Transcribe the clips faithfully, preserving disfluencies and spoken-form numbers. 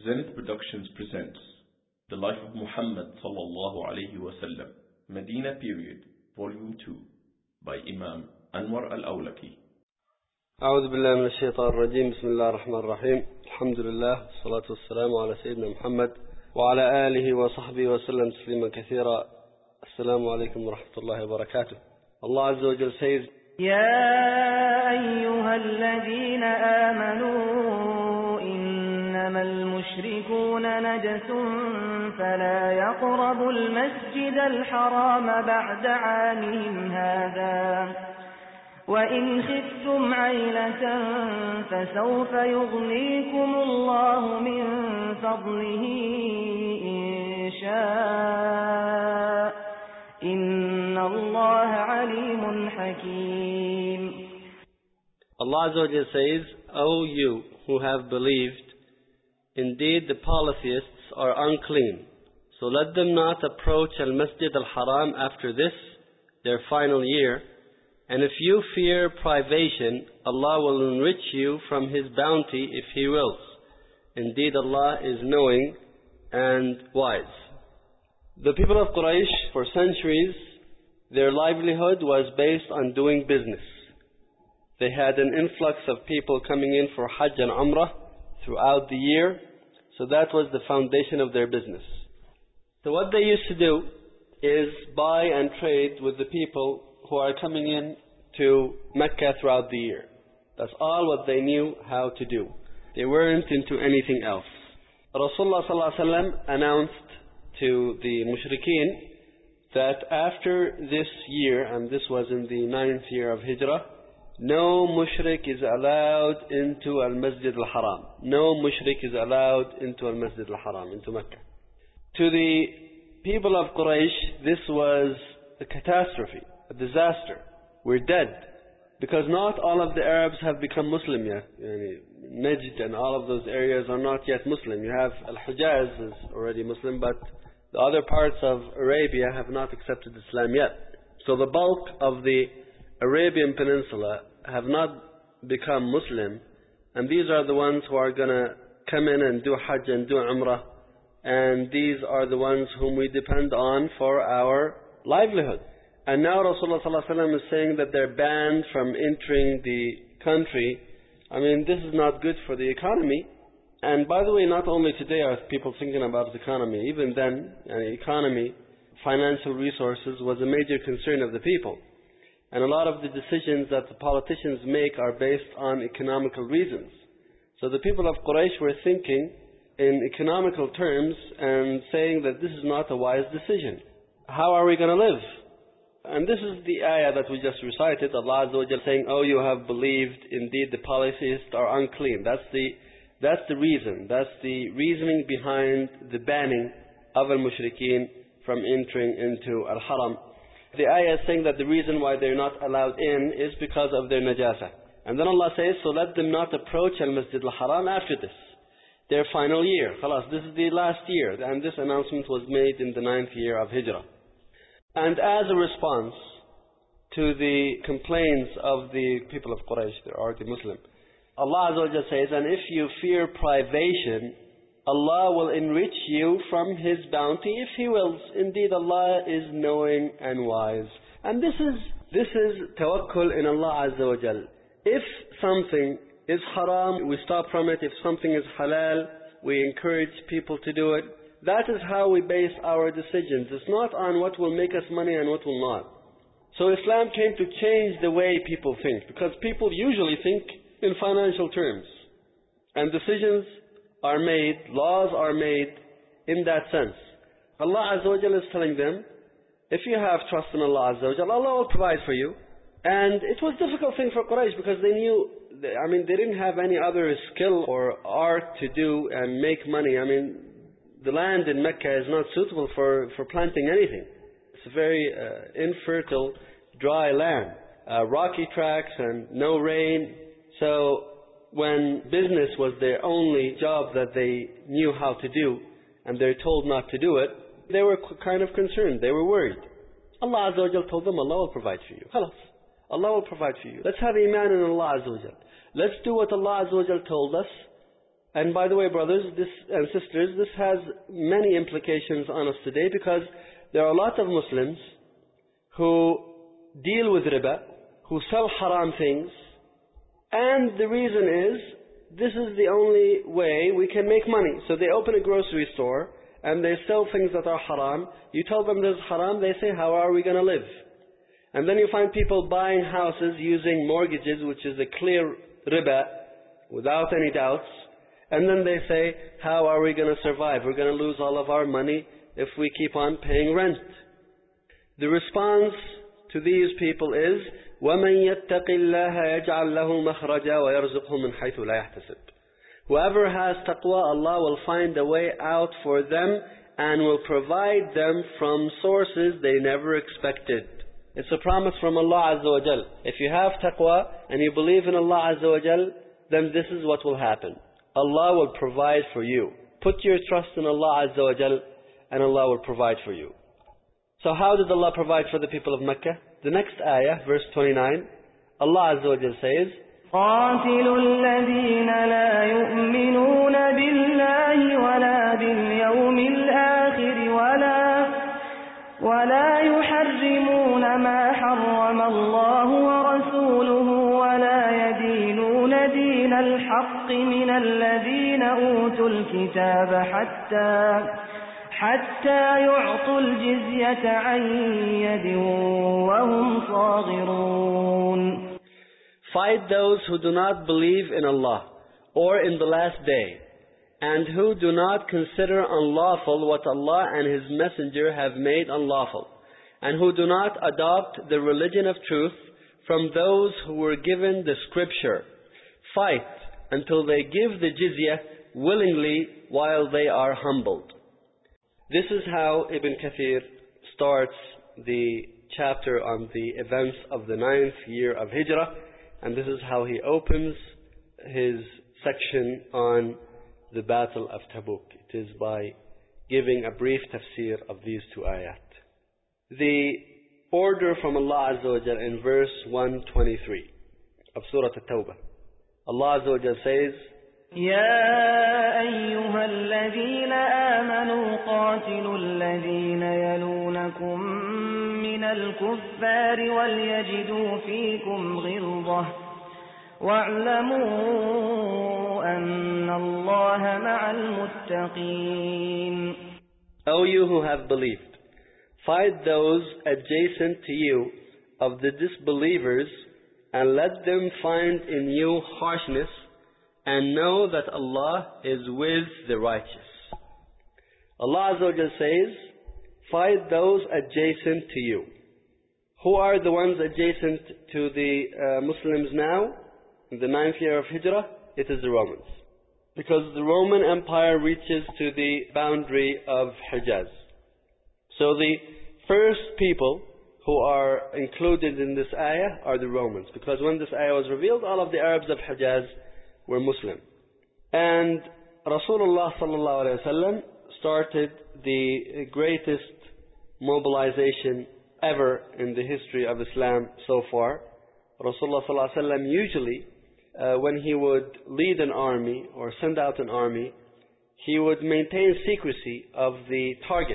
Zenith Productions presents The Life of Muhammad sallallahu alayhi wa sallam, Medina Period, Volume two, by Imam Anwar al-Awlaki. أعوذ بالله من الشيطان الرجيم. بسم الله الرحمن الرحيم. الحمد لله والصلاة والسلام على سيدنا محمد وعلى آله وصحبه وسلم تسليما كثيرا. السلام عليكم ورحمة الله وبركاته. Allah Azza wa Jal says, يا أيها الذين آمنوا إنما المشركون نجس فلا يقربوا المسجد الحرام بعد عامهم هذا وإن خفتم عيلة فسوف يغنيكم الله من فضله إن شاء إن الله عليم حكيم. Allah Azza wa Jal says, O you who have believed, indeed the polytheists are unclean, so let them not approach al-Masjid al-Haram after this, their final year. And if you fear privation, Allah will enrich you from His bounty if He wills. Indeed, Allah is knowing and wise. The people of Quraysh, for centuries, their livelihood was based on doing business. They had an influx of people coming in for Hajj and Umrah throughout the year, so that was the foundation of their business. So what they used to do is buy and trade with the people who are coming in to Mecca throughout the year. That's all what they knew how to do. They weren't into anything else. Rasulullah sallallahu alaihi wasallam announced to the mushrikeen that after this year, and this was in the ninth year of Hijrah, no mushrik is allowed into al-Masjid al-Haram. No mushrik is allowed into al-Masjid al-Haram, into Mecca. To the people of Quraysh, this was a catastrophe, a disaster. We're dead. Because not all of the Arabs have become Muslim yet. Najd and all of those areas are not yet Muslim. You have Al-Hijaz is already Muslim, but the other parts of Arabia have not accepted Islam yet. So the bulk of the Arabian Peninsula have not become Muslim, and these are the ones who are going to come in and do Hajj and do Umrah, and these are the ones whom we depend on for our livelihood. And now Rasulullah sallallahu alaihi wasallam is saying that they're banned from entering the country. I mean, this is not good for the economy. And by the way, not only today are people thinking about the economy. Even then, uh, economy, financial resources was a major concern of the people. And a lot of the decisions that the politicians make are based on economical reasons. So the people of Quraysh were thinking in economical terms and saying that this is not a wise decision. How are we going to live? And this is the ayah that we just recited, Allah Azza wa Jal saying, Oh, you have believed, indeed the polytheists are unclean. That's the, that's the reason, that's the reasoning behind the banning of al-mushrikeen from entering into al-Haram. The ayah is saying that the reason why they're not allowed in is because of their najasa. And then Allah says, so let them not approach al-Masjid al-Haram after this, their final year. Khalas, this is the last year, and this announcement was made in the ninth year of Hijrah. And as a response to the complaints of the people of Quraysh, they are the Muslim, Allah Azza wa Jalla says, and if you fear privation, Allah will enrich you from His bounty if He wills. Indeed, Allah is knowing and wise. And this is this is tawakkul in Allah Azza wa Jal. If something is haram, we stop from it. If something is halal, we encourage people to do it. That is how we base our decisions. It's not on what will make us money and what will not. So Islam came to change the way people think, because people usually think in financial terms. And decisions are made, laws are made in that sense. Allah Azza wa Jalla is telling them, if you have trust in Allah Azza wa Jalla, Allah will provide for you. And it was a difficult thing for Quraysh because they knew, I mean, they didn't have any other skill or art to do and make money. I mean, the land in Mecca is not suitable for, for planting anything. It's a very uh, infertile, dry land. Uh, rocky tracks and no rain. So when business was their only job that they knew how to do, and they're told not to do it, they were kind of concerned, they were worried. Allah Azza wa Jal told them, Allah will provide for you. Khalas. Allah will provide for you. Let's have iman in Allah Azza wa Jal. Let's do what Allah Azza wa Jal told us, And by the way, brothers this, and sisters, this has many implications on us today, because there are a lot of Muslims who deal with riba, who sell haram things, and the reason is, this is the only way we can make money. So they open a grocery store and they sell things that are haram. You tell them this is haram, they say, how are we going to live? And then you find people buying houses using mortgages, which is a clear riba, without any doubts. And then they say, how are we going to survive? We're going to lose all of our money if we keep on paying rent. The response to these people is, وَمَنْ يَتَّقِ اللَّهَ يَجْعَلْ لَهُ مَخْرَجًا وَيَرْزُقْهُ مِنْ حَيْثُ لَا يَحْتَسِبُ. Whoever has taqwa, Allah will find a way out for them and will provide them from sources they never expected. It's a promise from Allah Azza wa Jal. If you have taqwa and you believe in Allah Azza wa Jal, then this is what will happen. Allah will provide for you. Put your trust in Allah Azza wa Jal and Allah will provide for you. So how did Allah provide for the people of Mecca? The next ayah, verse twenty-nine, Allah Azza wa Jal says, قاتلوا الذين لا يؤمنون بالله ولا باليوم الآخر ولا ولا يحرمون ما حرم الله ورسوله ولا يدينون دين الحق من الذين أوتوا الكتاب حتى حتى يعطوا الجزية عن يد وهم صاغرون. Fight those who do not believe in Allah or in the last day, and who do not consider unlawful what Allah and His Messenger have made unlawful, and who do not adopt the religion of truth from those who were given the scripture. Fight until they give the jizya willingly while they are humbled. This is how Ibn Kathir starts the chapter on the events of the ninth year of Hijrah, and this is how he opens his section on the Battle of Tabuk. It is by giving a brief tafsir of these two ayat. The order from Allah Azza wa Jal in verse one twenty-three of Surah At-Tawbah. Allah Azza wa Jal says, يا أيها الذين آمنوا قاتلوا الذين يلونكم من الكفار وليجدوا فيكم غلظة واعلموا أن الله مع المتقين. O you who have believed, fight those adjacent to you of the disbelievers, and let them find in you harshness, and know that Allah is with the righteous. Allah Azza wa Jal says, fight those adjacent to you. Who are the ones adjacent to the uh, Muslims now? In the ninth year of Hijrah, it is the Romans. Because the Roman Empire reaches to the boundary of Hijaz. So the first people who are included in this ayah are the Romans. Because when this ayah was revealed, all of the Arabs of Hijaz were Muslim. And Rasulullah sallallahu alayhi wa sallam started the greatest mobilization ever in the history of Islam so far. Rasulullah sallallahu alayhi wa sallam usually, uh, when he would lead an army or send out an army, he would maintain secrecy of the target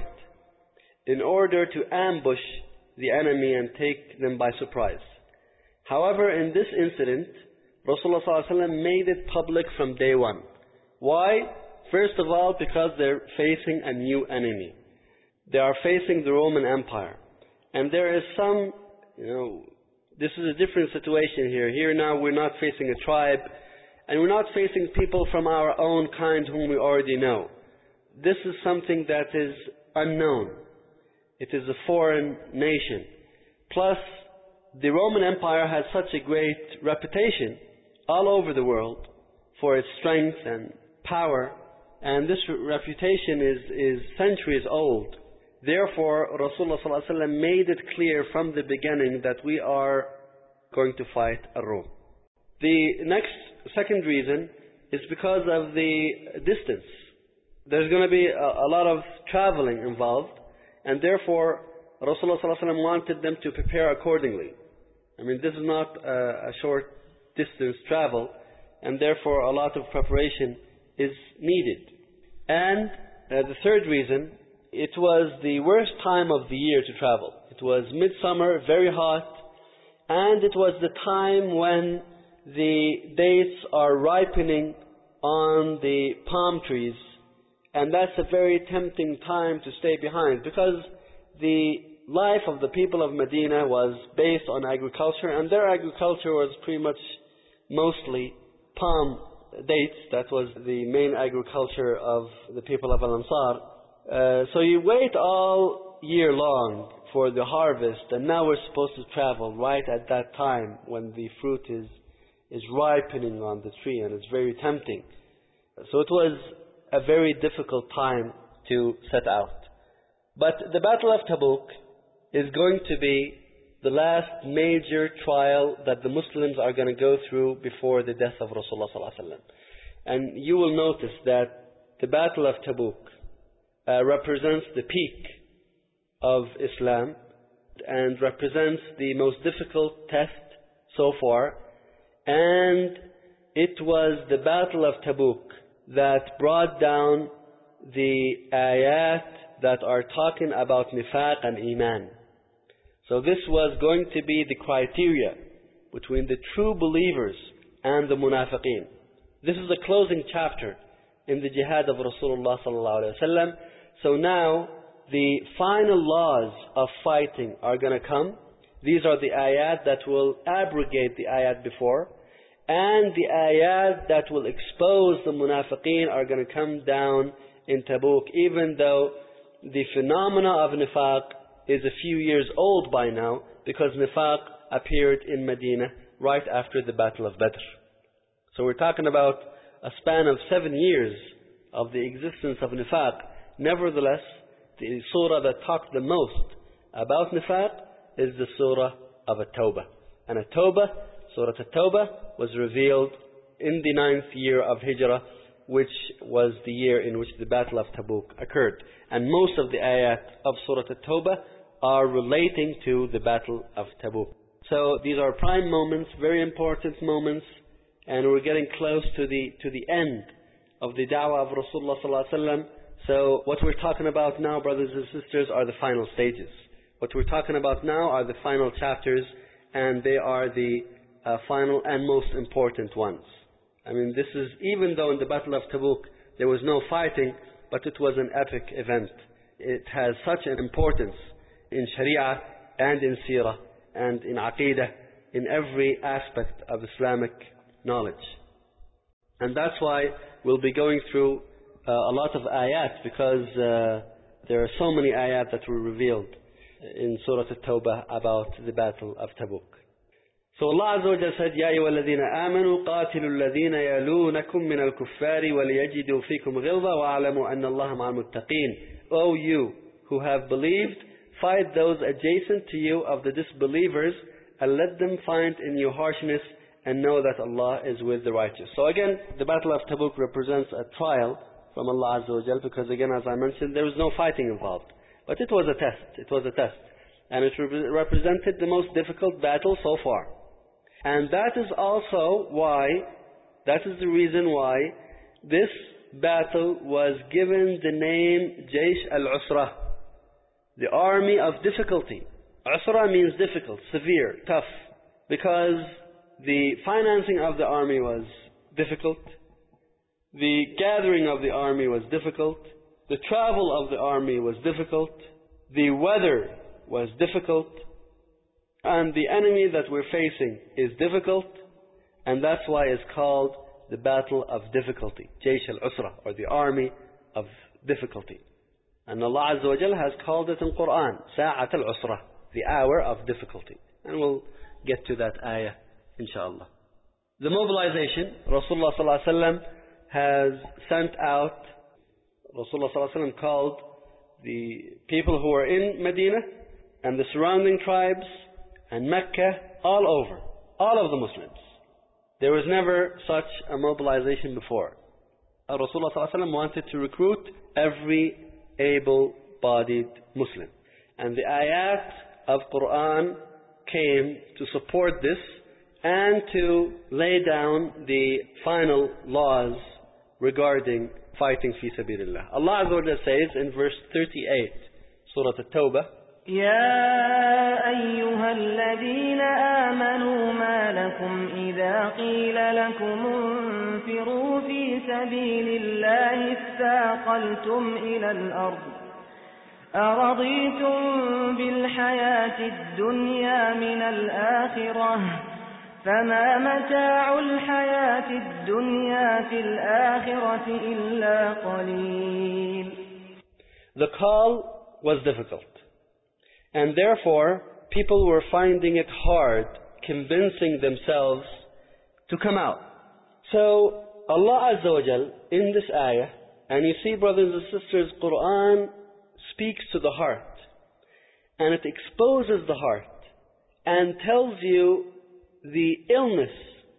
in order to ambush the enemy and take them by surprise. However, in this incident, Rasulullah sallallahu alaihi wasallam made it public from day one. Why? First of all, because they're facing a new enemy. They are facing the Roman Empire. And there is some, you know, this is a different situation here. Here now we're not facing a tribe, and we're not facing people from our own kind whom we already know. This is something that is unknown. It is a foreign nation. Plus, the Roman Empire has such a great reputation all over the world for its strength and power, and this reputation is, is centuries old. Therefore, Rasulullah sallallahu alaihi wasallam made it clear from the beginning that we are going to fight Rome. The next, second reason is because of the distance. There's going to be a, a lot of traveling involved, and therefore Rasulullah sallallahu alaihi wasallam wanted them to prepare accordingly. I mean, this is not a, a short distance travel, and therefore a lot of preparation is needed. And uh, the third reason, it was the worst time of the year to travel. It was midsummer, very hot, and it was the time when the dates are ripening on the palm trees, and that's a very tempting time to stay behind, because the life of the people of Medina was based on agriculture, and their agriculture was pretty much mostly palm dates. That was the main agriculture of the people of Al-Ansar. Uh, so you wait all year long for the harvest, and now we're supposed to travel right at that time when the fruit is is ripening on the tree, and it's very tempting. So it was a very difficult time to set out. But the Battle of Tabuk is going to be the last major trial that the Muslims are going to go through before the death of Rasulullah sallallahu alaihi wasallam. And you will notice that the Battle of Tabuk uh, represents the peak of Islam and represents the most difficult test so far. And it was the Battle of Tabuk that brought down the ayat that are talking about nifaq and iman. So this was going to be the criteria between the true believers and the munafiqeen. This is the closing chapter in the jihad of Rasulullah sallallahu alaihi wasallam. So now the final laws of fighting are going to come. These are the ayat that will abrogate the ayat before, and the ayat that will expose the munafiqeen are going to come down in Tabuk, even though the phenomena of nifaq is a few years old by now, because nifaq appeared in Medina right after the Battle of Badr. So we're talking about a span of seven years of the existence of nifaq. Nevertheless, the surah that talks the most about nifaq is the surah of At-Tawbah. And At-Tawbah, Surah At-Tawbah, was revealed in the ninth year of Hijrah, which was the year in which the Battle of Tabuk occurred. And most of the ayat of Surah At-Tawbah are relating to the Battle of Tabuk. So these are prime moments, very important moments, and we're getting close to the to the end of the da'wah of Rasulullah sallallahu alaihi wasallam. So what we're talking about now, brothers and sisters, are the final stages. What we're talking about now are the final chapters, and they are the uh, final and most important ones. I mean, this is, even though in the Battle of Tabuk there was no fighting, but it was an epic event. It has such an importance in Sharia and in Seerah and in Aqidah, in every aspect of Islamic knowledge. And that's why we'll be going through uh, a lot of ayat, because uh, there are so many ayat that were revealed in Surah At-Tawbah about the Battle of Tabuk. So Allah Azza wa Jalla said, يَا أَيُّهَا الَّذِينَ آمَنُوا قَاتِلُوا الَّذِينَ يَلُونَكُم مِّنَ الْكُفَّارِ وَلِيَجِدُوا فِيكُمْ غِلْظَةً وَاعْلَمُوا أَنَّ اللَّهَ مَعَ الْمُتَّقِينَ. O you who have believed, fight those adjacent to you of the disbelievers, and let them find in you harshness, and know that Allah is with the righteous. So again, the Battle of Tabuk represents a trial from Allah Azza wa Jalla, because again, as I mentioned, there was no fighting involved. But it was a test. It was a test. And it re- represented the most difficult battle so far. And that is also why, that is the reason why this battle was given the name Jaysh al-Usra, the army of difficulty. Usra means difficult, severe, tough, because the financing of the army was difficult, the gathering of the army was difficult, the travel of the army was difficult, the weather was difficult, and the enemy that we're facing is difficult, and that's why it's called the Battle of Difficulty, Jaysh al-Usra, or the Army of Difficulty. And Allah Azza wa Jalla has called it in Quran, Sa'at al-Usra, the hour of difficulty. And we'll get to that ayah, inshallah. The mobilization, Rasulullah sallallahu alaihi wasallam has sent out, Rasulullah sallallahu alaihi wasallam called the people who are in Medina and the surrounding tribes and Mecca, all over, all of the Muslims. There was never such a mobilization before. Rasulullah sallallahu alaihi wasallam wanted to recruit every able-bodied Muslim. And the ayat of Quran came to support this and to lay down the final laws regarding fighting fi sabilillah. Allah Azza wa Jalla says in verse thirty-eight, Surah At-Tawbah, يا أيها الذين آمنوا ما لكم إذا قيل لكم انفروا في سبيل الله اثاقلتم إلى الأرض أرضيتم بالحياة الدنيا من الآخرة فما متاع الحياة الدنيا في الآخرة إلا قليل. The call was difficult, and therefore people were finding it hard convincing themselves to come out. So Allah Azza wa Jal in this ayah, and you see, brothers and sisters, Quran speaks to the heart, and it exposes the heart and tells you the illness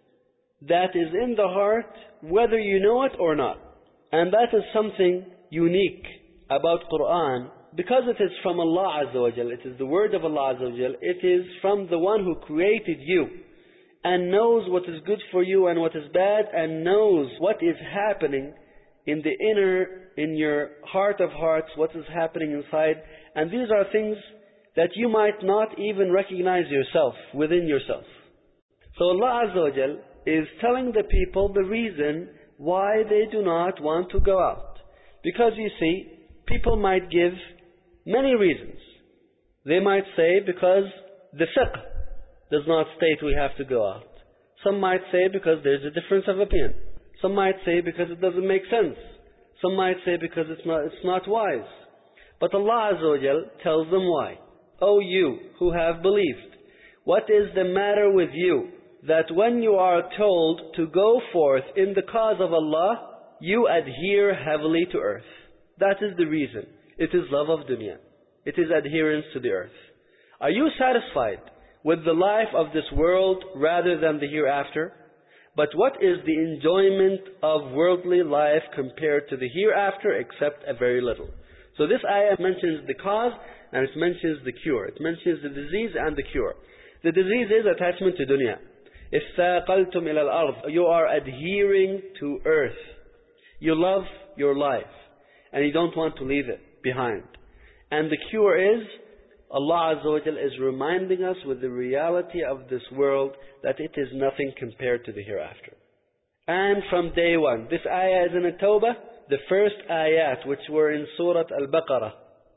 that is in the heart, whether you know it or not. And that is something unique about Quran, because it is from Allah Azza wa Jal, it is the word of Allah Azza wa Jal, it is from the one who created you and knows what is good for you and what is bad, and knows what is happening in the inner, in your heart of hearts, what is happening inside. And these are things that you might not even recognize yourself, within yourself. So Allah Azza wa Jal is telling the people the reason why they do not want to go out. Because you see, people might give many reasons. They might say because the fiqh does not state we have to go out. Some might say because there's a difference of opinion. Some might say because it doesn't make sense. Some might say because it's not, it's not wise. But Allah Azza wa Jal tells them why. O you who have believed, what is the matter with you that when you are told to go forth in the cause of Allah, you adhere heavily to earth? That is the reason. It is love of dunya. It is adherence to the earth. Are you satisfied with the life of this world rather than the hereafter? But what is the enjoyment of worldly life compared to the hereafter except a very little? So this ayah mentions the cause and it mentions the cure. It mentions the disease and the cure. The disease is attachment to dunya. إِثَّاقَلْتُمْ إِلَى الْأَرْضِ. You are adhering to earth. You love your life and you don't want to leave it behind. And the cure is, Allah Azza wa Jal is reminding us with the reality of this world that it is nothing compared to the hereafter. And from day one, this ayah is in At-Tawbah, the first ayat which were in Surah Al-Baqarah,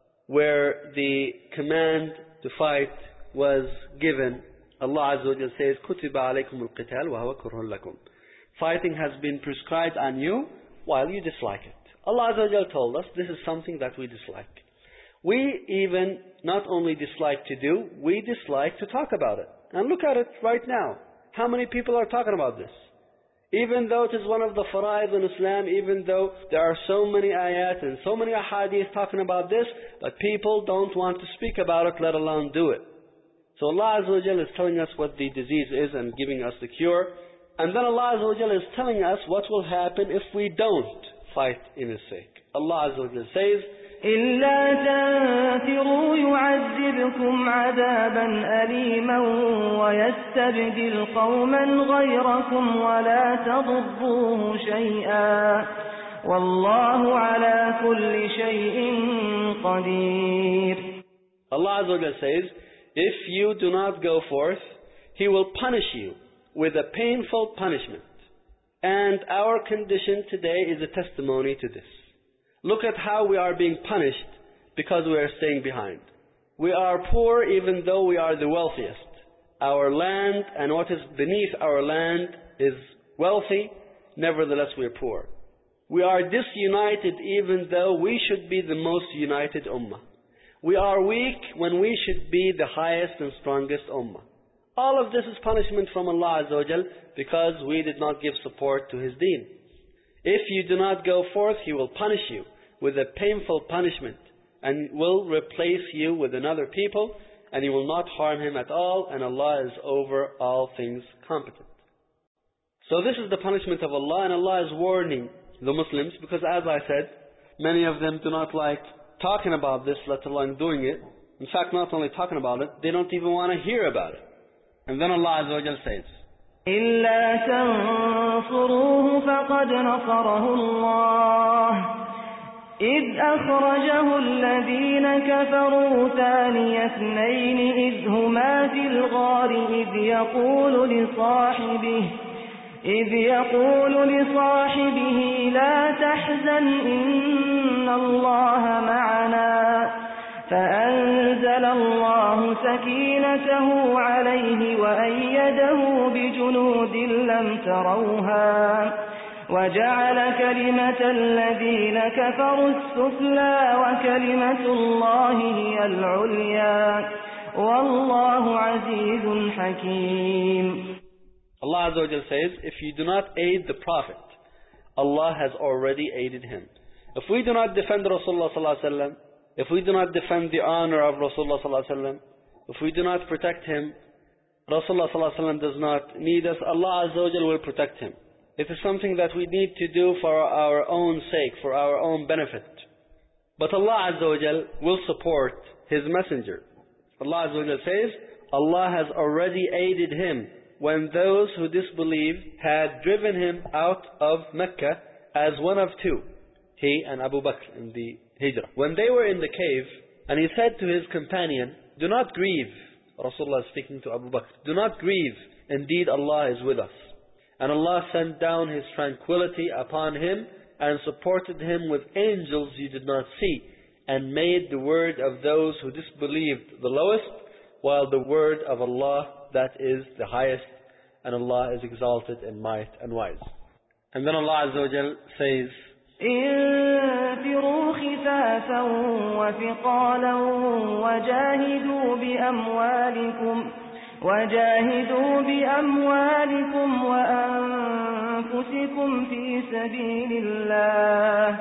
where the command to fight was given. Allah Azza wa Jal says, كُتِبَ عَلَيْكُمُ الْقِتَالُ وَهُوَ كُرْهٌ لَكُمْ. Fighting has been prescribed on you while you dislike it. Allah Azza wa Jal told us this is something that we dislike. We even not only dislike to do, we dislike to talk about it. And look at it right now. How many people are talking about this? Even though it is one of the fara'id in Islam, even though there are so many ayat and so many ahadith talking about this, but people don't want to speak about it, let alone do it. So Allah Azza wa Jal is telling us what the disease is and giving us the cure. And then Allah Azza wa Jal is telling us what will happen if we don't fight in His sake. Allah Azza wa Jal says, إِلَّا تَنْفِرُوا يُعَذِّبْكُمْ عَذَابًا أَلِيمًا وَيَسْتَبْدِلْ قَوْمًا غَيْرَكُمْ وَلَا تَضُرُّوهُ شَيْئًا وَاللَّهُ عَلَى كُلِّ شَيْءٍ قَدِيرٌ. Allah Azza wa Jal says, if you do not go forth, He will punish you with a painful punishment. And our condition today is a testimony to this. Look at how we are being punished because we are staying behind. We are poor even though we are the wealthiest. Our land and what is beneath our land is wealthy, nevertheless we are poor. We are disunited even though we should be the most united ummah. We are weak when we should be the highest and strongest ummah. All of this is punishment from Allah Azza wa Jal because we did not give support to His deen. If you do not go forth, He will punish you with a painful punishment and will replace you with another people, and you will not harm him at all, and Allah is over all things competent. So this is the punishment of Allah, and Allah is warning the Muslims because, as I said, many of them do not like talking about this, let alone doing it. In fact, not only talking about it, they don't even want to hear about it. And then Allah Azza wa Jal says, إلا تنصروه فقد نصره الله إذ أخرجه الذين كفروا ثاني اثنين إذ هما في الغار إذ يقول لصاحبه إذ يقول لصاحبه لا تحزن إن الله معنا فأنزل الله سكينته عليه وأيده بجنود لم تروها وجعل كلمة الذين كفروا السفلى وكلمة الله هي العليا والله عزيز حكيم. Allah Azza wa Jal says, if you do not aid the Prophet, Allah has already aided him. If we do not defend Rasulullah sallallahu alaihi wasallam, if we do not defend the honor of Rasulullah sallallahu alaihi wasallam, if we do not protect him, Rasulullah sallallahu alaihi wasallam does not need us, Allah Azza wa Jal will protect him. It is something that we need to do for our own sake, for our own benefit. But Allah Azza wa Jal will support His messenger. Allah Azza wa Jal says, Allah has already aided him when those who disbelieved had driven him out of Mecca as one of two, he and Abu Bakr in the Hijrah. When they were in the cave, and he said to his companion, do not grieve. Rasulullah is speaking to Abu Bakr. Do not grieve. Indeed, Allah is with us. And Allah sent down His tranquility upon him and supported him with angels you did not see, and made the word of those who disbelieved the lowest, while the word of Allah, that is the highest, and Allah is exalted in might and wise. And then Allah Azza wa Jal says, انفروا خفافا وثقالا وجاهدوا بأموالكم وجاهدوا بأموالكم وأنفسكم في سبيل الله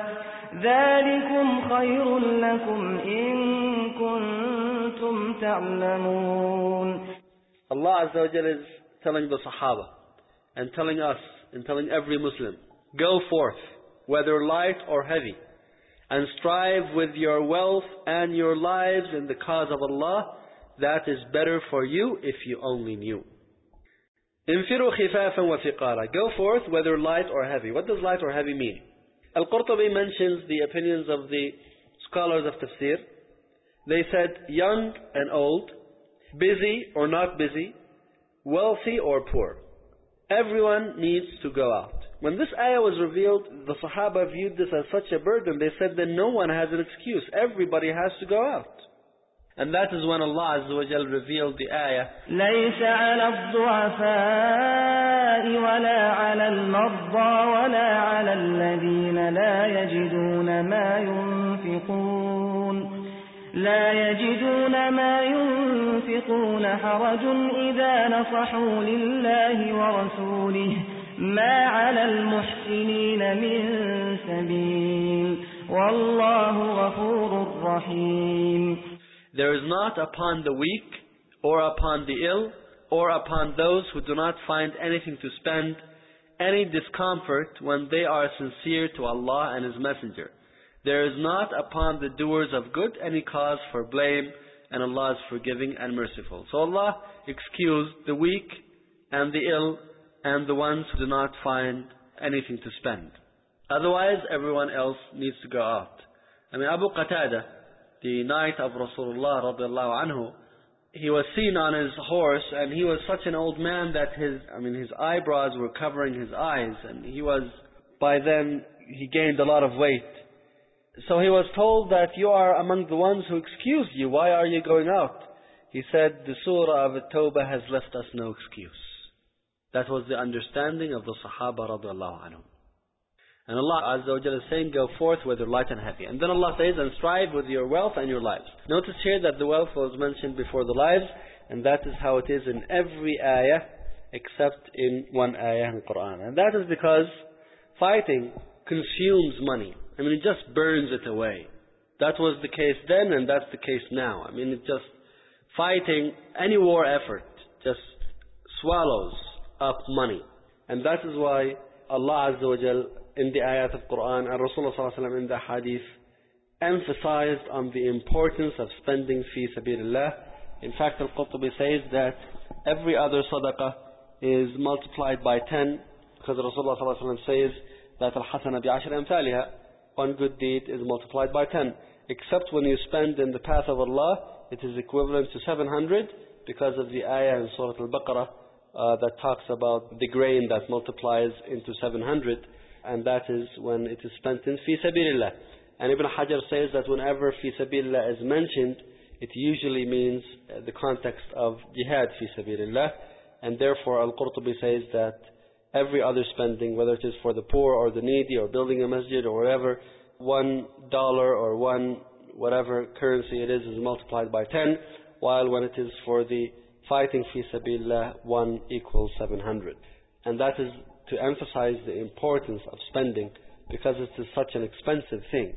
ذلكم خير لكم إن كنتم تعلمون. Allah Azza wa Jal is telling the Sahaba and telling us and telling every Muslim, go forth, whether light or heavy, and strive with your wealth and your lives in the cause of Allah. That is better for you if you only knew. انفروا خفافا وثقالا. Go forth, whether light or heavy. What does light or heavy mean? Al-Qurtubi mentions the opinions of the scholars of tafsir. They said young and old, busy or not busy, wealthy or poor. Everyone needs to go out. When this ayah was revealed, the Sahaba viewed this as such a burden. They said that no one has an excuse. Everybody has to go out. And that is when Allah Azza wa Jal revealed the ayah. ليس على الضعفاء ولا على المرضى ولا على الذين لا يجدون ما ينفقون لا يجدون ما ينفقون حرج إذا نصحوا لله ورسوله ما على المحسنين من سبيل والله غفور رحيم. There is not upon the weak, or upon the ill, or upon those who do not find anything to spend, any discomfort when they are sincere to Allah and His Messenger. There is not upon the doers of good any cause for blame, and Allah is forgiving and merciful. So Allah excused the weak and the ill and the ones who do not find anything to spend. Otherwise, everyone else needs to go out. I mean, Abu Qatada, the knight of Rasulullah radiallahu anhu, he was seen on his horse, and he was such an old man that his, I mean, his eyebrows were covering his eyes, and he was, by then, he gained a lot of weight. So he was told that you are among the ones who excused you. Why are you going out? He said, the surah of At-Tawbah has left us no excuse. That was the understanding of the Sahaba radiallahu anhu. And Allah Azza wa Jalla is saying, go forth whether light and heavy. And then Allah says, and strive with your wealth and your lives. Notice here that the wealth was mentioned before the lives, and that is how it is in every ayah except in one ayah in the Quran. And that is because fighting consumes money. I mean, it just burns it away. That was the case then, and that's the case now. I mean, it just, fighting, any war effort, just swallows up money. And that is why Allah Azza wa Jal in the ayat of Quran and Rasulullah sallallahu alaihi wasallam in the hadith emphasized on the importance of spending fi sabilillah. In fact, Al-Qurtubi says that every other sadaqah is multiplied by ten, because Rasulullah sallallahu alaihi wasallam says that al-hasana bi'ashri amthaliha, one good deed is multiplied by ten. Except when you spend in the path of Allah, it is equivalent to seven hundred, because of the ayah in Surah Al-Baqarah uh, that talks about the grain that multiplies into seven hundred, and that is when it is spent in fi sabilillah. And Ibn Hajar says that whenever fi sabilillah is mentioned, it usually means uh, the context of jihad fi sabilillah, and therefore Al-Qurtubi says that every other spending, whether it is for the poor or the needy or building a masjid or whatever, one dollar or one whatever currency it is is multiplied by ten, while when it is for the fighting fi sabilillah, one equals seven hundred. And that is to emphasize the importance of spending, because it is such an expensive thing.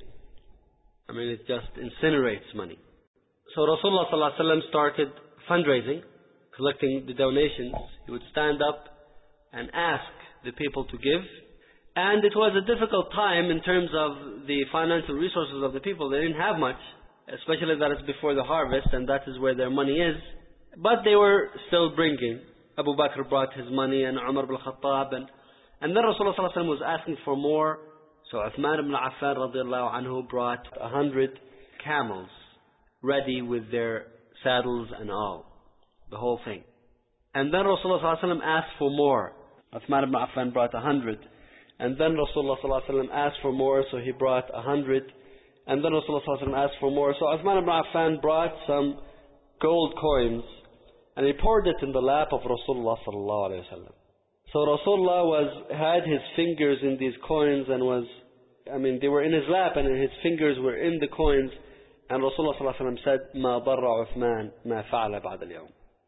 I mean, it just incinerates money. So Rasulullah sallallahu alaihi wasallam started fundraising, collecting the donations. He would stand up and ask the people to give. And it was a difficult time in terms of the financial resources of the people. They didn't have much, especially that it's before the harvest, and that is where their money is. But they were still bringing. Abu Bakr brought his money, and Umar ibn Khattab, and, and then Rasulullah sallallahu alaihi wasallam was asking for more. So Uthman ibn Affan radiallahu anhu brought a hundred camels ready with their saddles and all, the whole thing. And then Rasulullah sallallahu alaihi wasallam asked for more. Uthman ibn Affan brought a hundred. And then Rasulullah sallallahu alaihi wasallam asked for more, so he brought a hundred. And then Rasulullah sallallahu alaihi wasallam asked for more. So Uthman ibn Affan brought some gold coins, and he poured it in the lap of Rasulullah sallallahu alaihi wasallam. So Rasulullah was, had his fingers in these coins and was, I mean, they were in his lap and his fingers were in the coins. And Rasulullah sallallahu alaihi wasallam said, "Ma darra Uthman ma fa'ala ba'da al-yawm."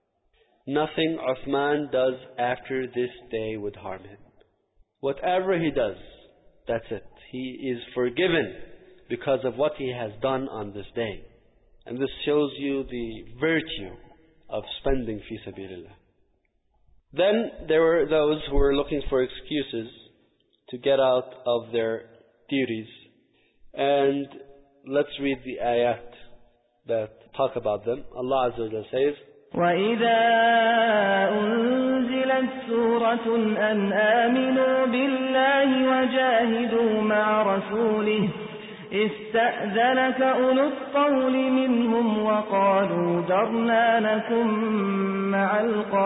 Nothing Uthman does after this day would harm him. Whatever he does, that's it. He is forgiven because of what he has done on this day. And this shows you the virtue of spending fi sabilillah. Then there were those who were looking for excuses to get out of their duties. And let's read the ayat that talk about them. Allah Azza wa Jalla says, وَإِذَا أُنزِلَتْ سُورَةٌ أَنْ آمِنُوا بِاللَّهِ وَجَاهِدُوا مَعَ رَسُولِهِ اسْتَأْذَنَكَ أُولُو الطَّوْلِ مِنْهُمْ وَقَالُوا ذَرْنَا نَكُنْ مَعَ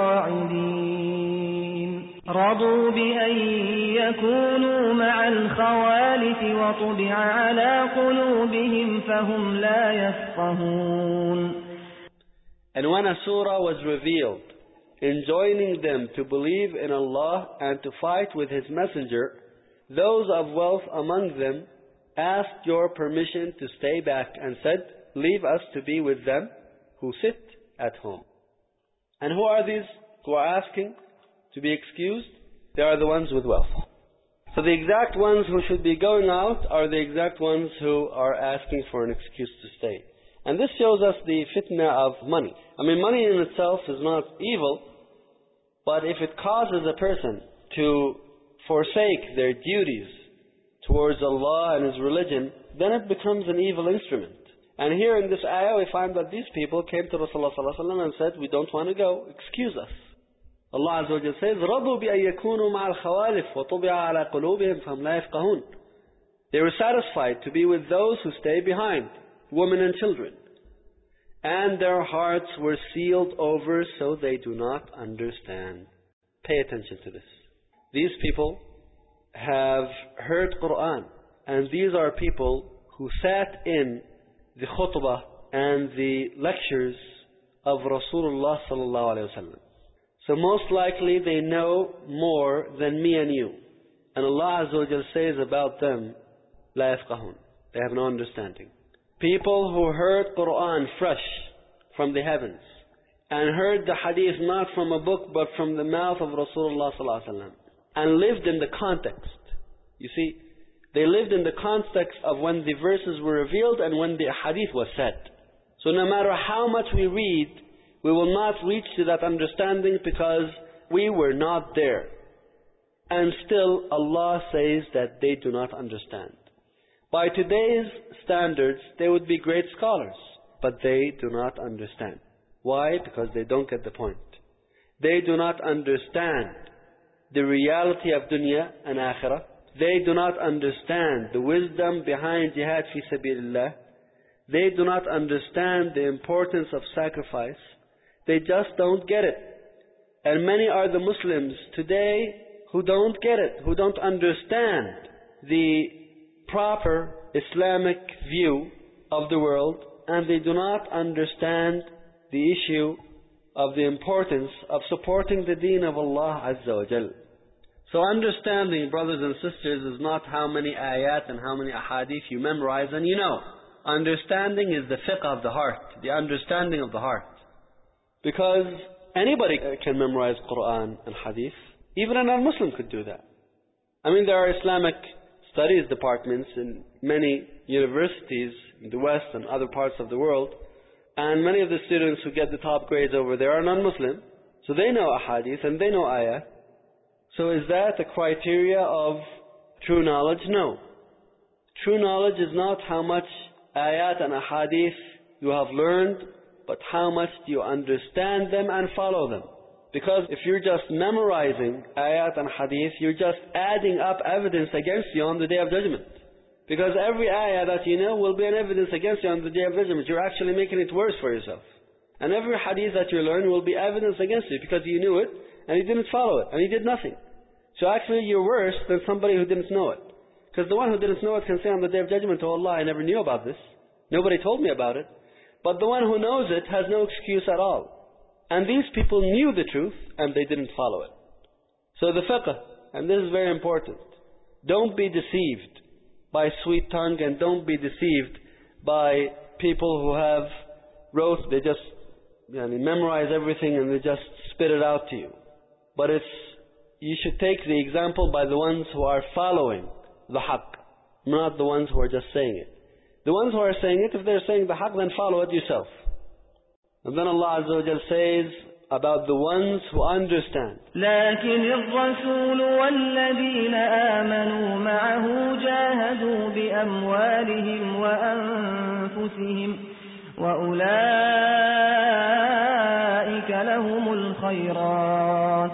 الْقَاعِدِينَ رَضُوا بِأَنْ يَكُونُوا مَعَ الْخَوَالِفِ وَطُبِعَ عَلَى قُلُوبِهِمْ فَهُمْ لَا يَفْقَهُونَ. And when a surah was revealed, enjoining them to believe in Allah and to fight with His Messenger, those of wealth among them asked your permission to stay back and said, "Leave us to be with them who sit at home." And who are these who are asking to be excused? They are the ones with wealth. So the exact ones who should be going out are the exact ones who are asking for an excuse to stay. And this shows us the fitna of money. I mean, money in itself is not evil, but if it causes a person to forsake their duties towards Allah and His religion, then it becomes an evil instrument. And here in this ayah we find that these people came to Rasulullah sallallahu alaihi wasallam and said, "We don't want to go, excuse us." Allah Azza wa Jalla says, رَضُوا بِأَن يَكُونُوا مَعَ الْخَوَالِفِ وَطُبِعَ عَلَى قُلُوبِهِمْ فَهُمْ لَا يَفْقَهُونَ. They were satisfied to be with those who stay behind, women and children. And their hearts were sealed over so they do not understand. Pay attention to this. These people have heard Quran, and these are people who sat in the khutbah and the lectures of Rasulullah sallallahu alaihi wasallam. So most likely they know more than me and you. And Allah Azza wa Jalla says about them, لا يفقهون. They have no understanding. People who heard Quran fresh from the heavens and heard the hadith not from a book but from the mouth of Rasulullah sallallahu alaihi wasallam and lived in the context. You see, they lived in the context of when the verses were revealed and when the hadith was said. So no matter how much we read, we will not reach to that understanding because we were not there. And still Allah says that they do not understand. By today's standards, they would be great scholars, but they do not understand. Why? Because they don't get the point. They do not understand the reality of dunya and akhirah. They do not understand the wisdom behind jihad fi sabilillah. They do not understand the importance of sacrifice. They just don't get it. And many are the Muslims today who don't get it, who don't understand the proper Islamic view of the world, and they do not understand the issue of the importance of supporting the deen of Allah Azza wa Jal. So understanding, brothers and sisters, is not how many ayat and how many ahadith you memorize and you know. Understanding is the fiqh of the heart, the understanding of the heart. Because anybody can memorize Quran and hadith. Even a non-Muslim could do that. I mean, there are Islamic studies departments in many universities in the West and other parts of the world, and many of the students who get the top grades over there are non-Muslim, so they know ahadith and they know ayah. So is that a criteria of true knowledge? No. True knowledge is not how much ayat and ahadith you have learned, but how much do you understand them and follow them. Because if you're just memorizing ayat and hadith, you're just adding up evidence against you on the Day of Judgment. Because every ayah that you know will be an evidence against you on the Day of Judgment. You're actually making it worse for yourself. And every hadith that you learn will be evidence against you because you knew it and you didn't follow it and you did nothing. So actually you're worse than somebody who didn't know it. Because the one who didn't know it can say on the Day of Judgment, "Oh Allah, I never knew about this. Nobody told me about it." But the one who knows it has no excuse at all. And these people knew the truth and they didn't follow it. So the fiqh, and this is very important, don't be deceived by sweet tongue and don't be deceived by people who have wrote, they just you know, memorize everything and they just spit it out to you. But it's, you should take the example by the ones who are following the haqq, not the ones who are just saying it. The ones who are saying it, if they're saying the haqq, then follow it yourself. And then Allah Azza wa Jal says about the ones who understand. لكن الرسول والذين آمنوا معه جاهدوا بأموالهم وأنفسهم وأولئك لهم الخيرات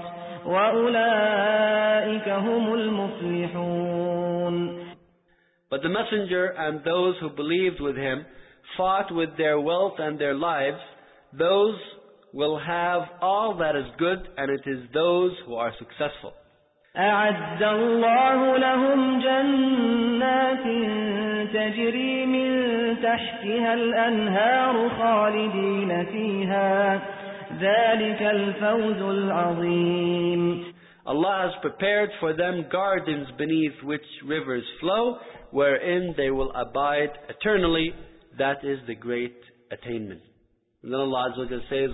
وأولئك هم المفلحون. But the messenger and those who believed with him fought with their wealth and their lives. Those will have all that is good, and it is those who are successful. أعد الله لهم جنات تجري من تحتها الأنهار خالدين فيها ذلك الفوز العظيم. Allah has prepared for them gardens beneath which rivers flow, wherein they will abide eternally. That is the great attainment. And then Allah Azza wa Jalla says,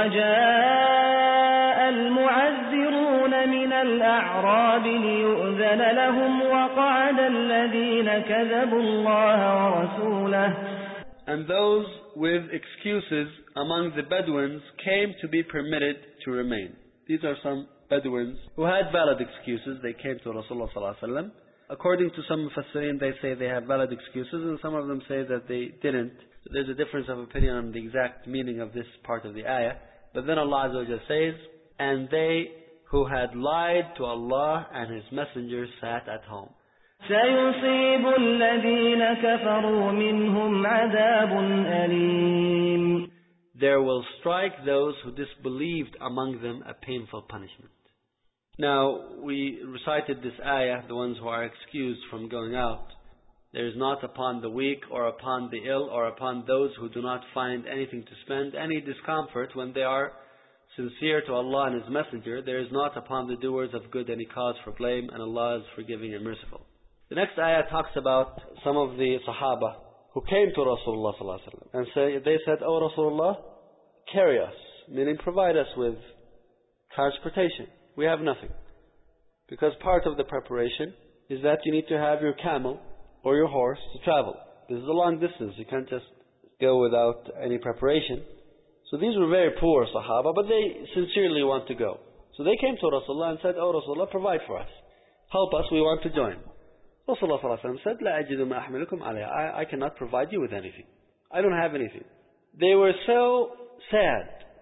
وَجَاءَ الْمُعَذِّرُونَ مِنَ الْأَعْرَابِ لِيُؤْذَنَ لَهُمْ وَقَعَدَ الَّذِينَ كَذَبُوا اللَّهَ وَرَسُولَهُ. And those with excuses among the Bedouins came to be permitted to remain. These are some Bedouins who had valid excuses. They came to Rasulullah sallallahu alaihi wasallam. According to some Mufassirin, they say they have valid excuses, and some of them say that they didn't. So there's a difference of opinion on the exact meaning of this part of the ayah. But then Allah Azza wa Jalla says, and they who had lied to Allah and His Messenger sat at home. سَيُصِيبُ الَّذِينَ كَفَرُوا مِنْهُمْ عَذَابٌ أَلِيمٌ. There will strike those who disbelieved among them a painful punishment. Now, we recited this ayah, the ones who are excused from going out. There is not upon the weak or upon the ill or upon those who do not find anything to spend any discomfort when they are sincere to Allah and His Messenger. There is not upon the doers of good any cause for blame, and Allah is forgiving and merciful. The next ayah talks about some of the Sahaba who came to Rasulullah sallallahu alaihi wasallam and say, they said, "Oh Rasulullah, carry us," meaning provide us with transportation. We have nothing. Because part of the preparation is that you need to have your camel or your horse to travel. This is a long distance. You can't just go without any preparation. So these were very poor Sahaba, but they sincerely want to go. So they came to Rasulullah and said, "Oh Rasulullah, provide for us. Help us, we want to join." Rasulullah sallallahu alaihi wasallam said, "La ajidu ma ahmilukum alayha." I I cannot provide you with anything. I don't have anything. They were so sad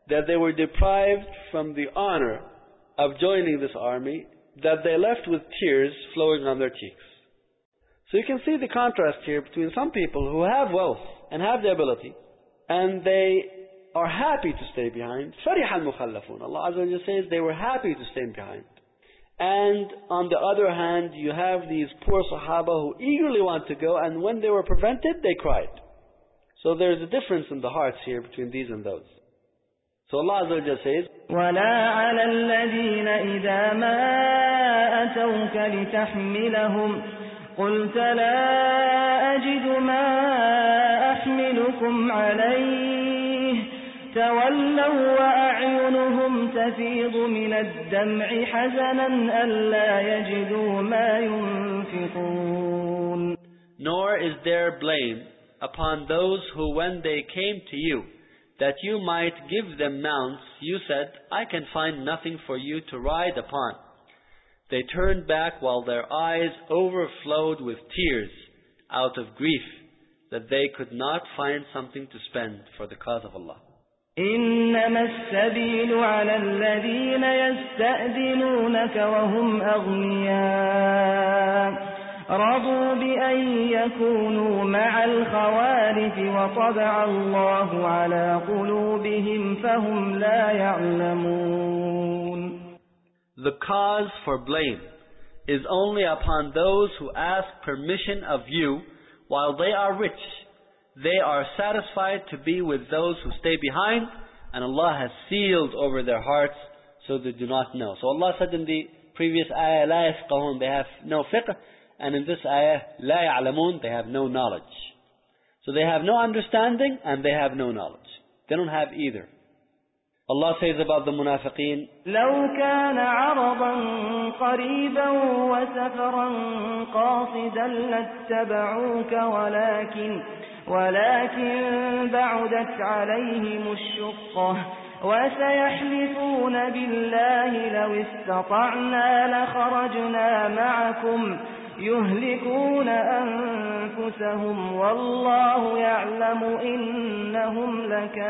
that they were deprived from the honor of joining this army, that they left with tears flowing on their cheeks. So you can see the contrast here between some people who have wealth and have the ability, and they are happy to stay behind. فَرِحَ الْمُخَلَّفُونَ. Allah Azza wa Jalla says they were happy to stay behind. And on the other hand, you have these poor Sahaba who eagerly want to go, and when they were prevented, they cried. So there's a difference in the hearts here between these and those. So Allah Azza wa Jalla says, وَلَا عَلَى الَّذِينَ إِذَا مَا أَتَوْكَ لِتَحْمِلَهُمْ قُلْتَ لَا أَجِدُ مَا أَحْمِلُكُمْ عَلَيْهِ تَوَلَّوْا وَأَعْيُنُهُمْ تَفِيضُ مِنَ الدَّمْعِ حَزَنًا أَلَّا يَجِدُوا مَا يُنْفِقُونَ. Nor is there blame upon those who, when they came to you, that you might give them mounts, you said, I can find nothing for you to ride upon. They turned back while their eyes overflowed with tears out of grief that they could not find something to spend for the cause of Allah. إنما السبيل على الذين يستأذنونك وهم أغنياء رضوا بأن يكونوا مع الخوالف وطبع الله على قلوبهم فهم لا يعلمون. The cause for blame is only upon those who ask permission of you while they are rich. They are satisfied to be with those who stay behind, and Allah has sealed over their hearts so they do not know. So Allah said in the previous ayah, لا يفقهون, they have no fiqh, and in this ayah, لا يعلمون, they have no knowledge. So they have no understanding and they have no knowledge. They don't have either. Allah says about the munafiqeen, لو كان عرضا قريبا وسفرا قاصدا لاتبعوك ولكن ولكن بعدت عليهم الشقة وسيحلفون بالله لو استطعنا لخرجنا معكم يهلكون أنفسهم والله يعلم إنهم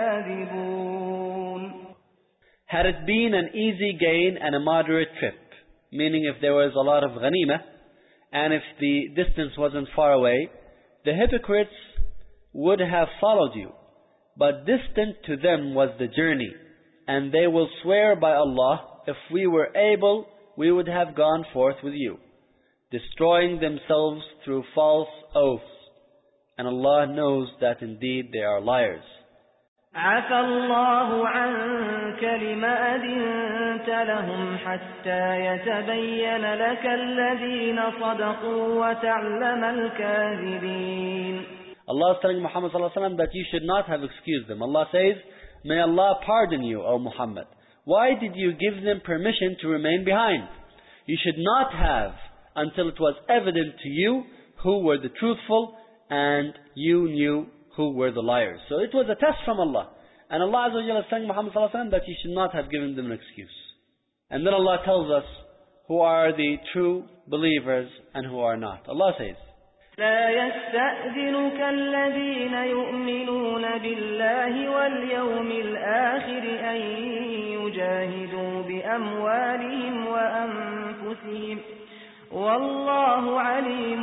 لكاذبون. Had it been an easy gain and a moderate trip, meaning if there was a lot of ghanimah, and if the distance wasn't far away, the hypocrites would have followed you. But distant to them was the journey, and they will swear by Allah, if we were able, we would have gone forth with you, destroying themselves through false oaths. And Allah knows that indeed they are liars. عفى الله عنك لم أذنت لهم حتى يتبين لك الذين صدقوا وتعلم الكاذبين. Allah is telling Muhammad sallallahu alaihi wasallam that you should not have excused them. Allah says, may Allah pardon you, O Muhammad. Why did you give them permission to remain behind? You should not have, until it was evident to you who were the truthful and you knew who were the liars. So it was a test from Allah. And Allah Azza wa Jalla is telling Muhammad sallallahu alaihi wasallam that you should not have given them an excuse. And then Allah tells us who are the true believers and who are not. Allah says, لا يستأذنك الذين يؤمنون بالله واليوم الآخر أن يجاهدوا بأموالهم وأنفسهم والله عليم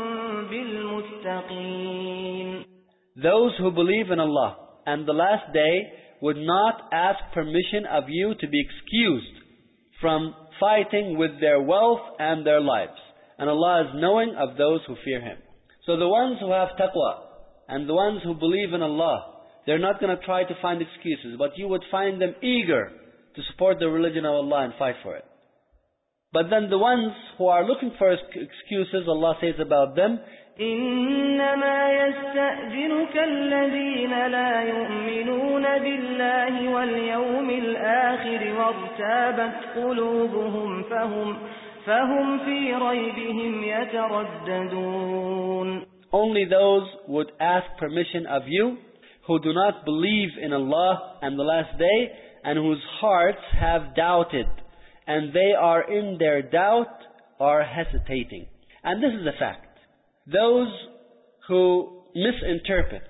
بالمتقين. Those who believe in Allah and the last day would not ask permission of you to be excused from fighting with their wealth and their lives. And Allah is knowing of those who fear Him. So the ones who have taqwa and the ones who believe in Allah, they're not going to try to find excuses, but you would find them eager to support the religion of Allah and fight for it. But then the ones who are looking for excuses, Allah says about them, إنما يستأذنك الذين لا يؤمنون بالله واليوم الآخر وارتابت قلوبهم فهم فهم في ريبهم يترددون. Only those would ask permission of you who do not believe in Allah and the last day and whose hearts have doubted, and they are in their doubt are hesitating. And this is a fact. Those who misinterpret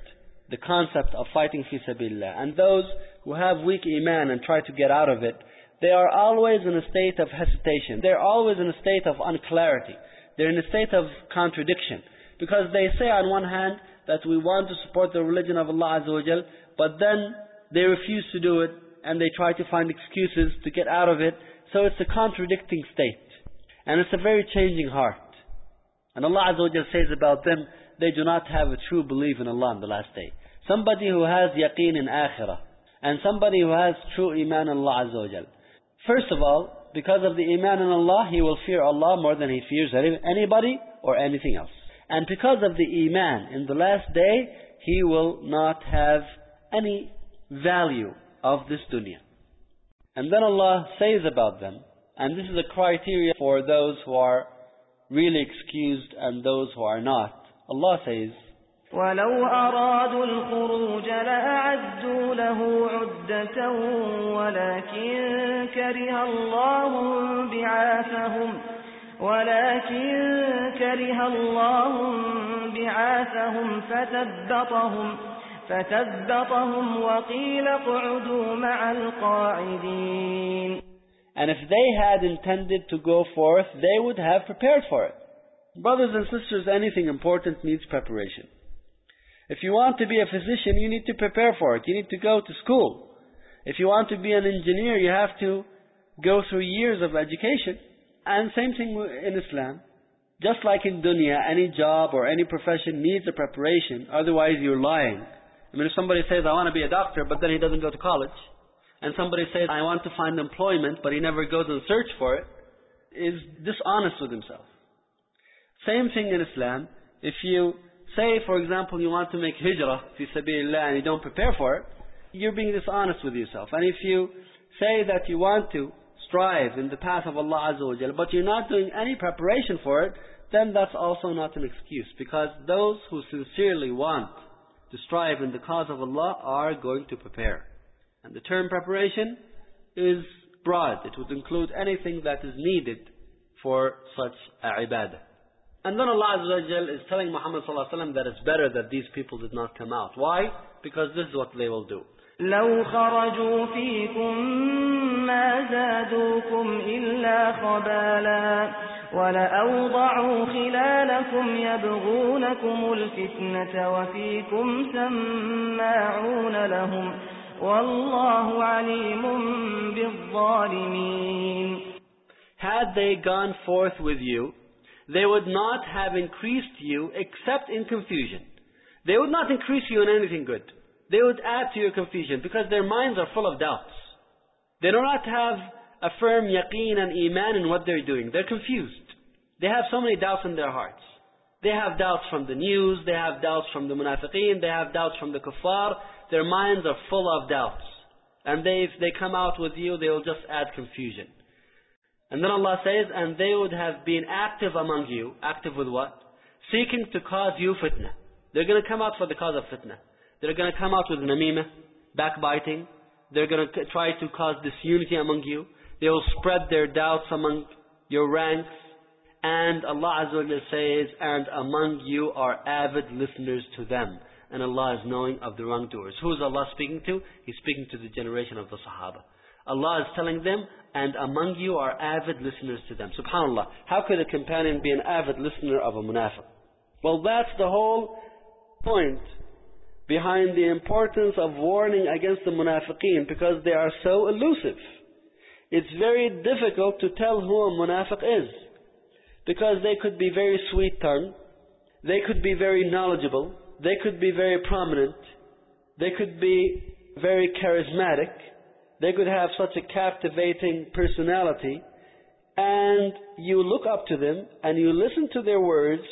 the concept of fighting fi sabilillah. And those who have weak iman and try to get out of it, they are always in a state of hesitation. They're always in a state of unclarity. They're in a state of contradiction. Because they say on one hand that we want to support the religion of Allah Azza wa Jal, but then they refuse to do it and they try to find excuses to get out of it. So it's a contradicting state. And it's a very changing heart. And Allah Azza wa Jal says about them, they do not have a true belief in Allah on the last day. Somebody who has yaqeen in akhirah, and somebody who has true iman in Allah Azza wa Jal. First of all, because of the iman in Allah, he will fear Allah more than he fears anybody or anything else. And because of the iman in the last day, he will not have any value of this dunya. And then Allah says about them, and this is a criteria for those who are really excused and those who are not. Allah says, وَلَوْ أَرَادُوا الْخُرُوجَ لَأَعَدُّوا لَهُ عُدَّةً وَلَكِنْ كَرِهَ اللَّهُ بِعَاثَهُمْ وَلَكِنْ كَرِهَ اللَّهُ بِعَاثَهُمْ فَثَبَّطَهُمْ فَثَبَّطَهُمْ وَقِيلَ اقْعُدُوا مَعَ الْقَاعِدِينَ. And if they had intended to go forth, they would have prepared for it. Brothers and sisters, anything important needs preparation. If you want to be a physician, you need to prepare for it. You need to go to school. If you want to be an engineer, you have to go through years of education. And same thing in Islam. Just like in dunya, any job or any profession needs a preparation. Otherwise, you're lying. I mean, if somebody says, I want to be a doctor, but then he doesn't go to college, and somebody says, I want to find employment, but he never goes and search for it, is dishonest with himself. Same thing in Islam. If you say, for example, you want to make hijrah fi sabilillah and you don't prepare for it, you're being dishonest with yourself. And if you say that you want to strive in the path of Allah Azza wa Jalla, but you're not doing any preparation for it, then that's also not an excuse. Because those who sincerely want to strive in the cause of Allah are going to prepare. And the term preparation is broad. It would include anything that is needed for such a ibadah. And then Allah Azza wa Jal is telling Muhammad sallallahu alaihi wasallam that it's better that these people did not come out. Why? Because this is what they will do. لو خرجوا فيكم ما زادوكم إلا خبالا ولأوضعوا خلالكم يبغونكم الفتنة وفيكم سماعون لهم والله عليم بالظالمين. Had they gone forth with you, they would not have increased you except in confusion. They would not increase you in anything good. They would add to your confusion because their minds are full of doubts. They do not have a firm yaqeen and iman in what they're doing. They're confused. They have so many doubts in their hearts. They have doubts from the news, they have doubts from the munafiqeen, they have doubts from the kuffar. Their minds are full of doubts. And they, if they come out with you, they will just add confusion. And then Allah says, and they would have been active among you. Active with what? Seeking to cause you fitna. They're going to come out for the cause of fitna. They're going to come out with namimah, backbiting. They're going to try to cause disunity among you. They will spread their doubts among your ranks. And Allah Azza wa Jalla says, and among you are avid listeners to them. And Allah is knowing of the wrongdoers. Who is Allah speaking to? He's speaking to the generation of the Sahaba. Allah is telling them, and among you are avid listeners to them. SubhanAllah. How could a companion be an avid listener of a munafiq? Well, that's the whole point behind the importance of warning against the munafiqeen, because they are so elusive. It's very difficult to tell who a munafiq is, because they could be very sweet-tongued, they could be very knowledgeable, they could be very prominent, they could be very charismatic, they could have such a captivating personality, and you look up to them and you listen to their words,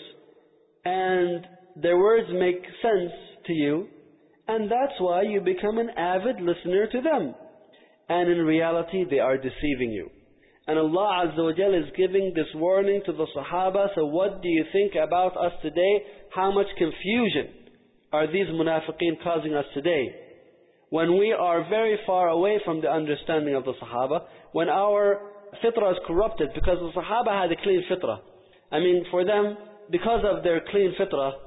and their words make sense to you, and that's why you become an avid listener to them. And in reality, they are deceiving you. And Allah Azza wa Jal is giving this warning to the Sahaba. So what do you think about us today? How much confusion are these munafiqeen causing us today? When we are very far away from the understanding of the Sahaba, when our fitrah is corrupted, because the Sahaba had a clean fitrah. I mean, for them, because of their clean fitrah,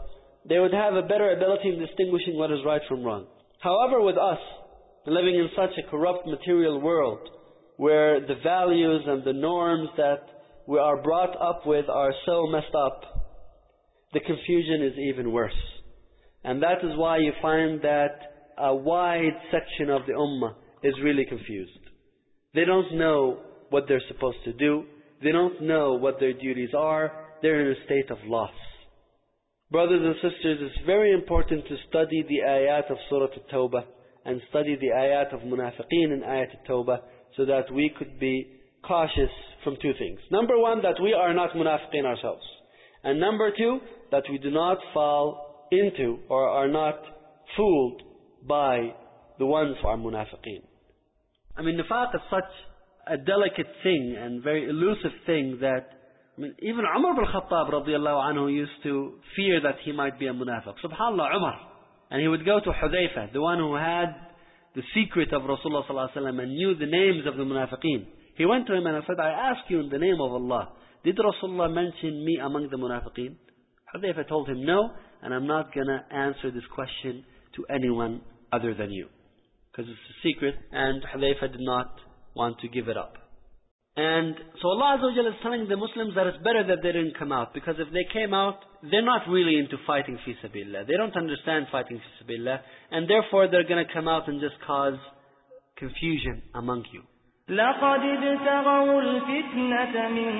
they would have a better ability in distinguishing what is right from wrong. However, with us, living in such a corrupt material world, where the values and the norms that we are brought up with are so messed up, the confusion is even worse. And that is why you find that a wide section of the ummah is really confused. They don't know what they're supposed to do. They don't know what their duties are. They're in a state of loss. Brothers and sisters, it's very important to study the ayat of Surah At-Tawbah and study the ayat of Munafiqeen in Ayat At-Tawbah so that we could be cautious from two things. Number one, that we are not Munafiqeen ourselves. And number two, that we do not fall into or are not fooled by the ones who are Munafiqeen. I mean, nifaq is such a delicate thing and very elusive thing that, I mean, even Umar ibn Khattab radiallahu anhu used to fear that he might be a munafiq. SubhanAllah, Umar. And he would go to Hudayfa, the one who had the secret of Rasulullah sallallahu alaihi wasallam and knew the names of the munafiqeen. He went to him and said, I ask you in the name of Allah, did Rasulullah mention me among the munafiqeen? Hudayfa told him, no, and I'm not going to answer this question to anyone other than you. Because it's a secret, and Hudayfa did not want to give it up. And so Allah Azza wa Jalla is telling the Muslims that it's better that they didn't come out, because if they came out, they're not really into fighting fi sabilillah. They don't understand fighting fi sabilillah, and therefore they're going to come out and just cause confusion among you. لقد ابتغوا الفتنة من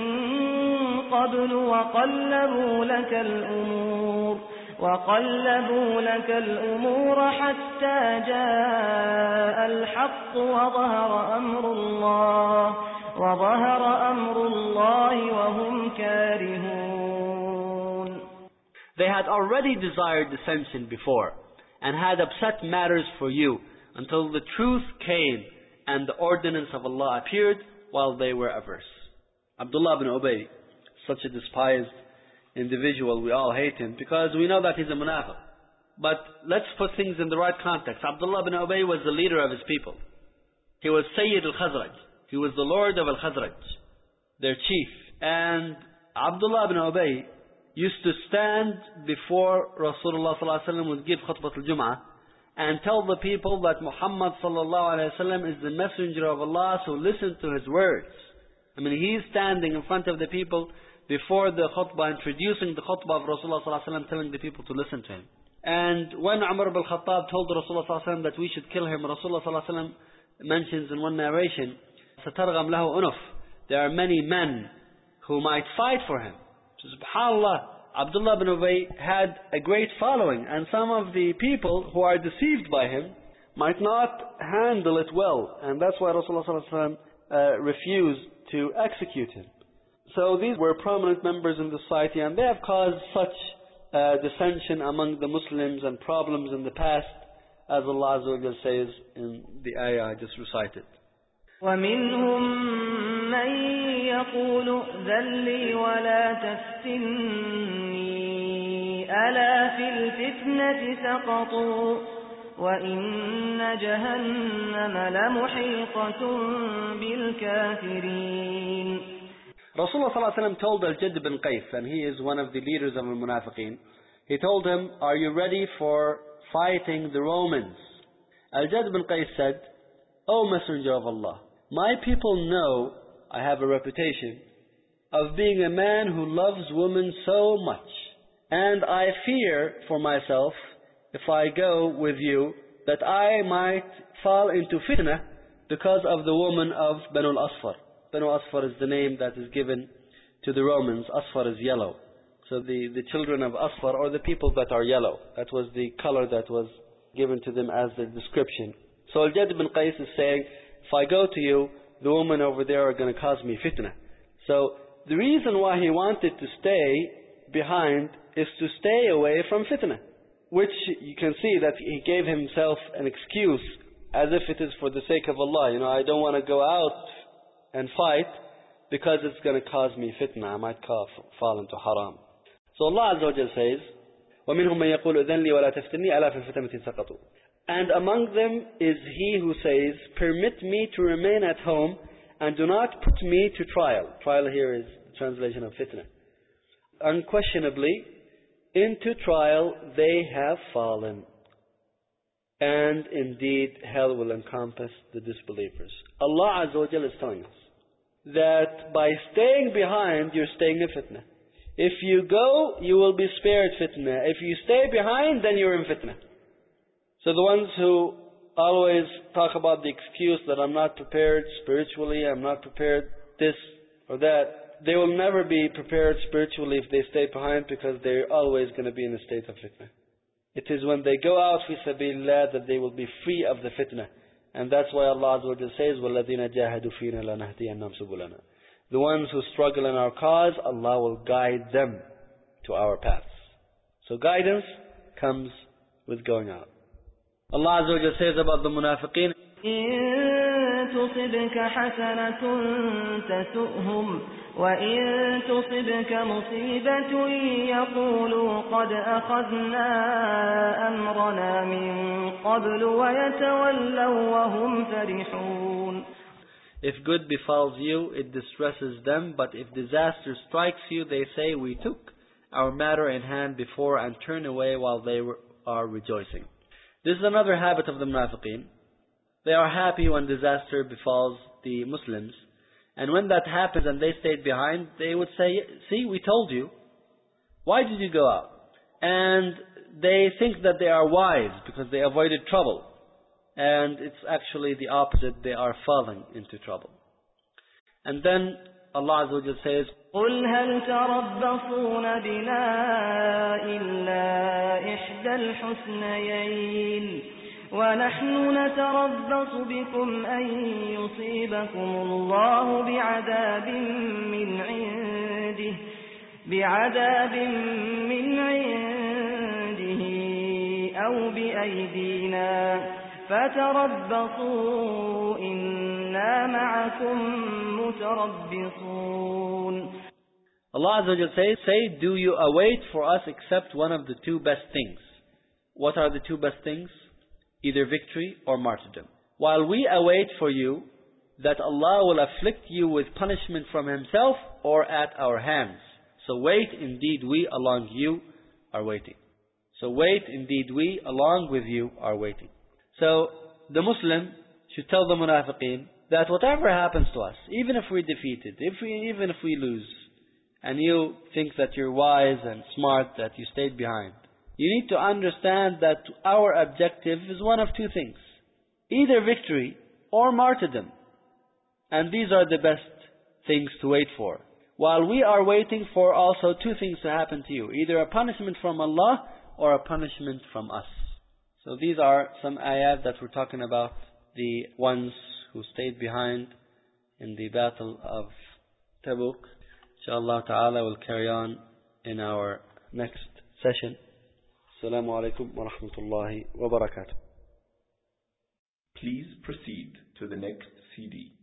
قبل وقلبوا لك الأمور وقلبوا لك الأمور حتى جاء الحق وظهر أمر الله وظهر أمر الله وهم كارهون. They had already desired dissension before and had upset matters for you until the truth came and the ordinance of Allah appeared while they were averse. Abdullah ibn Ubay, such a despised individual, we all hate him because we know that he's a munafiq. But let's put things in the right context. Abdullah ibn Ubay was the leader of his people. He was Sayyid al-Khazraj. He was the Lord of al-Khazraj, their chief. And Abdullah ibn Ubay used to stand before Rasulullah sallallahu alaihi wasallam would give khutbah al-Jum'ah and tell the people that Muhammad sallallahu alaihi wasallam is the messenger of Allah, so listen to his words. I mean, he's standing in front of the people before the khutbah, introducing the khutbah of Rasulullah sallallahu alaihi wasallam, telling the people to listen to him. And when Umar ibn Khattab told Rasulullah sallallahu alaihi wasallam that we should kill him, Rasulullah sallallahu alaihi wasallam mentions in one narration, "Satargham lahu unuf." There are many men who might fight for him. So subhanallah, Abdullah ibn Ubay had a great following, and some of the people who are deceived by him might not handle it well, and that's why Rasulullah sallallahu alaihi wasallam uh, refused to execute him. So these were prominent members in the society, and they have caused such uh, dissension among the Muslims and problems in the past, as Allah Azza wa Jalla says in the ayah I just recited. ومنهم من يقول ائذن لي ولا تفتني ألا في الفتنة سقطوا وإن جهنم لمحيطة بالكافرين. Rasulullah sallallahu alaihi wasallam told Al-Jadd bin Qais, and he is one of the leaders of the Munafiqeen, he told him, are you ready for fighting the Romans? Al-Jadd bin Qais said, O Messenger of Allah, my people know I have a reputation of being a man who loves women so much, and I fear for myself, if I go with you, that I might fall into fitna because of the woman of Banu al-Asfar. Banu Asfar is the name that is given to the Romans. Asfar is yellow. So the, the children of Asfar are the people that are yellow. That was the color that was given to them as the description. So Al-Jadd bin Qais is saying, if I go to you, the women over there are going to cause me fitna. So the reason why he wanted to stay behind is to stay away from fitna, which you can see that he gave himself an excuse as if it is for the sake of Allah. You know, I don't want to go out and fight because it's going to cause me fitna. I might fall into haram. So Allah Azza wa Jalla says, وَمِنْهُمْ مَنْ يَقُولُ إِذَنْ لِي وَلَا تَفْتِنِّي أَلَا فِي الْفِتْنَةِ سَقَطُوا. And among them is he who says, permit me to remain at home and do not put me to trial. Trial here is the translation of fitna. Unquestionably, into trial, they have fallen. And indeed, hell will encompass the disbelievers. Allah Azza wa Jalla is telling us that by staying behind, you're staying in fitna. If you go, you will be spared fitna. If you stay behind, then you're in fitna. So the ones who always talk about the excuse that I'm not prepared spiritually, I'm not prepared this or that, they will never be prepared spiritually if they stay behind, because they're always going to be in a state of fitna. It is when they go out fi sabilillah that they will be free of the fitna. And that's why Allah Azza wa Jalla says, وَالَّذِينَ جَاهَدُوا فِينَا لَنَهْدِيَنَّهُمْ سُبُلَنَا. The ones who struggle in our cause, Allah will guide them to our paths. So guidance comes with going out. Allah Azza wa Jalla says about the munafiqeen, إن تصبك حسنة تسؤهم وإن تصبك مصيبة يقولوا قد أخذنا أمرنا من قبل ويتولوا وهم فرحون. If good befalls you, it distresses them, but if disaster strikes you, they say, we took our matter in hand before, and turn away while they are rejoicing. This is another habit of the munafiqeen. They are happy when disaster befalls the Muslims. And when that happens and they stayed behind, they would say, see, we told you. Why did you go out? And they think that they are wise because they avoided trouble. And it's actually the opposite. They are falling into trouble. And then Allah Azza wa Jalla says, قُلْ هَلْ تَرَبَّصُونَ بِنَا إِلَّا إِحْدَى الْحُسْنَيَيْنِ وَنَحْنُ نَتَرَبَّصُ بِكُمْ أَن يُصِيبَكُمُ اللَّهُ بِعَذَابٍ مِّنْ عِندِهِ بِعَذَابٍ مِّنْ عِندِهِ أَوْ بِأَيْدِينَا فَتَرَبَّصُوا إِنَّا مَعَكُمْ مُتَرَبِّصُونَ. Allah Azza wa Jalla says, say, do you await for us except one of the two best things? What are the two best things? Either victory or martyrdom. While we await for you that Allah will afflict you with punishment from Himself or at our hands. So wait, indeed we along you are waiting. So wait, indeed we along with you are waiting. So the Muslim should tell the munafiqeen that whatever happens to us, even if we're defeated, if we, even if we lose, and you think that you're wise and smart, that you stayed behind, you need to understand that our objective is one of two things. Either victory or martyrdom. And these are the best things to wait for. While we are waiting for also two things to happen to you. Either a punishment from Allah or a punishment from us. So these are some ayat that we're talking about. The ones who stayed behind in the battle of Tabuk. Inshallah ta'ala will carry on in our next session. Assalamu alaikum wa rahmatullahi wa barakatuh. Please proceed to the next C D.